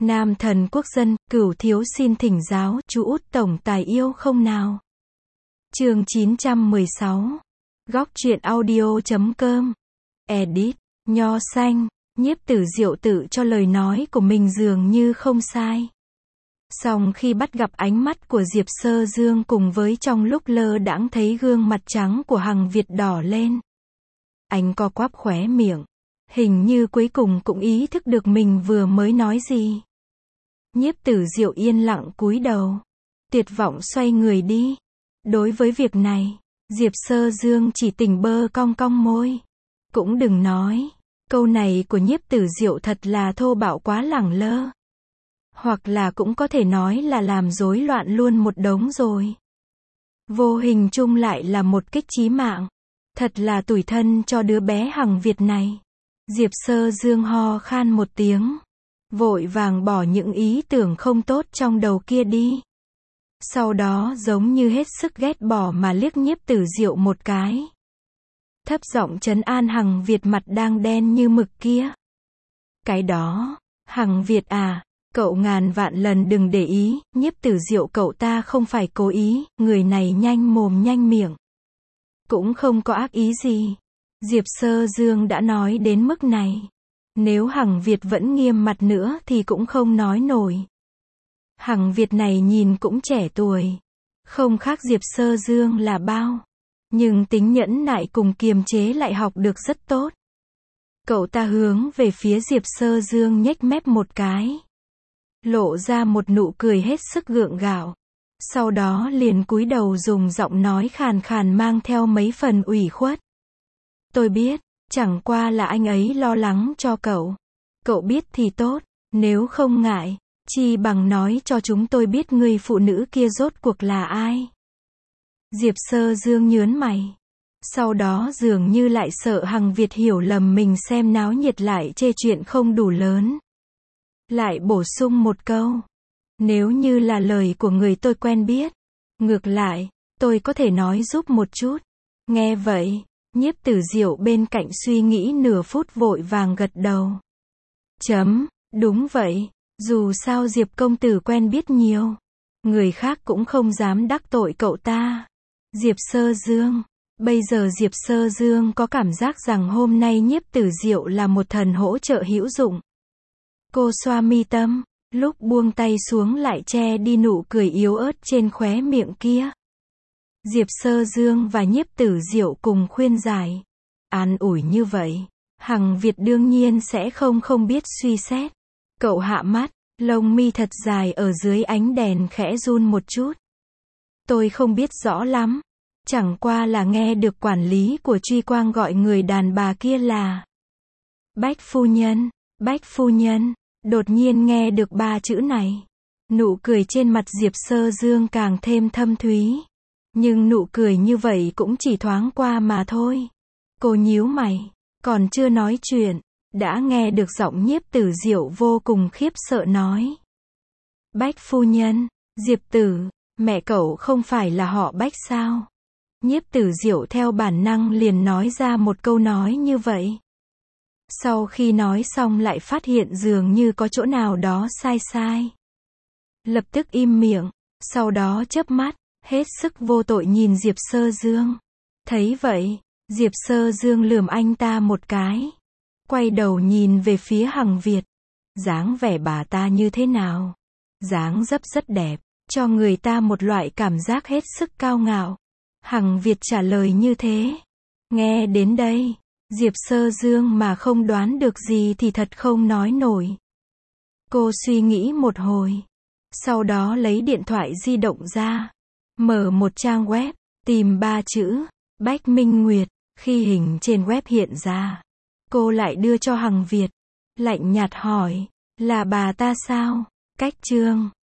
Nam thần quốc dân, Cửu thiếu xin thỉnh giáo, chú út tổng tài yêu không nào? Chương 916. Góc truyện audio.com. Edit. Nho xanh. Nhiếp Tử Diệu tự cho lời nói của mình dường như không sai. Song khi bắt gặp ánh mắt của Diệp Sơ Dương cùng với trong lúc lơ đãng thấy gương mặt trắng của Hằng Việt đỏ lên, anh co quắp khóe miệng. Hình như cuối cùng cũng ý thức được mình vừa mới nói gì. Nhiếp Tử Diệu yên lặng cúi đầu, tuyệt vọng xoay người đi. Đối với việc này, Diệp Sơ Dương chỉ tỉnh bơ cong cong môi. Cũng đừng nói, câu này của Nhiếp Tử Diệu thật là thô bạo quá lẳng lơ. Hoặc là cũng có thể nói là làm rối loạn luôn một đống rồi. Vô hình chung lại là một kích chí mạng. Thật là tủi thân cho đứa bé Hằng Việt này. Diệp Sơ Dương ho khan một tiếng, vội vàng bỏ những ý tưởng không tốt trong đầu kia đi. Sau đó giống như hết sức ghét bỏ mà liếc Nhiếp Tử Diệu một cái. Thấp giọng trấn an Hằng Việt mặt đang đen như mực kia. Cái đó, Hằng Việt à, cậu ngàn vạn lần đừng để ý, Nhiếp Tử Diệu cậu ta không phải cố ý, người này nhanh mồm nhanh miệng. Cũng không có ác ý gì. Diệp Sơ Dương đã nói đến mức này. Nếu Hằng Việt vẫn nghiêm mặt nữa thì cũng không nói nổi. Hằng Việt này nhìn cũng trẻ tuổi. Không khác Diệp Sơ Dương là bao. Nhưng tính nhẫn nại cùng kiềm chế lại học được rất tốt. Cậu ta hướng về phía Diệp Sơ Dương nhếch mép một cái. Lộ ra một nụ cười hết sức gượng gạo. Sau đó liền cúi đầu dùng giọng nói khàn khàn mang theo mấy phần ủy khuất. Tôi biết, chẳng qua là anh ấy lo lắng cho cậu. Cậu biết thì tốt, nếu không ngại, chi bằng nói cho chúng tôi biết người phụ nữ kia rốt cuộc là ai. Diệp Sơ Dương nhớn mày. Sau đó dường như lại sợ Hằng Việt hiểu lầm mình xem náo nhiệt lại chê chuyện không đủ lớn. Lại bổ sung một câu. Nếu như là lời của người tôi quen biết. Ngược lại, tôi có thể nói giúp một chút. Nghe vậy, Nhiếp Tử Diệu bên cạnh suy nghĩ nửa phút vội vàng gật đầu. Đúng vậy, dù sao Diệp công tử quen biết nhiều. Người khác cũng không dám đắc tội cậu ta. Diệp Sơ Dương. Bây giờ Diệp Sơ Dương có cảm giác rằng hôm nay Nhiếp Tử Diệu là một thần hỗ trợ hữu dụng. Cô xoa mi tâm, lúc buông tay xuống lại che đi nụ cười yếu ớt trên khóe miệng kia. Diệp Sơ Dương và Nhiếp Tử Diệu cùng khuyên giải. An ủi như vậy, Hằng Việt đương nhiên sẽ không biết suy xét. Cậu hạ mắt, lông mi thật dài ở dưới ánh đèn khẽ run một chút. Tôi không biết rõ lắm. Chẳng qua là nghe được quản lý của Truy Quang gọi người đàn bà kia là Bách phu nhân. Bách phu nhân. Đột nhiên nghe được ba chữ này. Nụ cười trên mặt Diệp Sơ Dương càng thêm thâm thúy. Nhưng nụ cười như vậy cũng chỉ thoáng qua mà thôi. Cô nhíu mày, còn chưa nói chuyện, đã nghe được giọng Nhiếp Tử Diệu vô cùng khiếp sợ nói. Bách phu nhân, Diệp Tử, mẹ cậu không phải là họ Bách sao? Nhiếp Tử Diệu theo bản năng liền nói ra một câu nói như vậy. Sau khi nói xong lại phát hiện dường như có chỗ nào đó sai. Lập tức im miệng, sau đó chớp mắt, hết sức vô tội nhìn Diệp Sơ Dương. Thấy vậy, Diệp Sơ Dương lườm anh ta một cái. Quay đầu nhìn về phía Hằng Việt. Dáng vẻ bà ta như thế nào? Dáng dấp rất đẹp, cho người ta một loại cảm giác hết sức cao ngạo. Hằng Việt trả lời như thế. Nghe đến đây, Diệp Sơ Dương mà không đoán được gì thì thật không nói nổi. Cô suy nghĩ một hồi. Sau đó lấy điện thoại di động ra. Mở một trang web, tìm ba chữ, Bách Minh Nguyệt. Khi hình trên web hiện ra, cô lại đưa cho Hằng Việt. Lạnh nhạt hỏi, là bà ta sao? Cách chương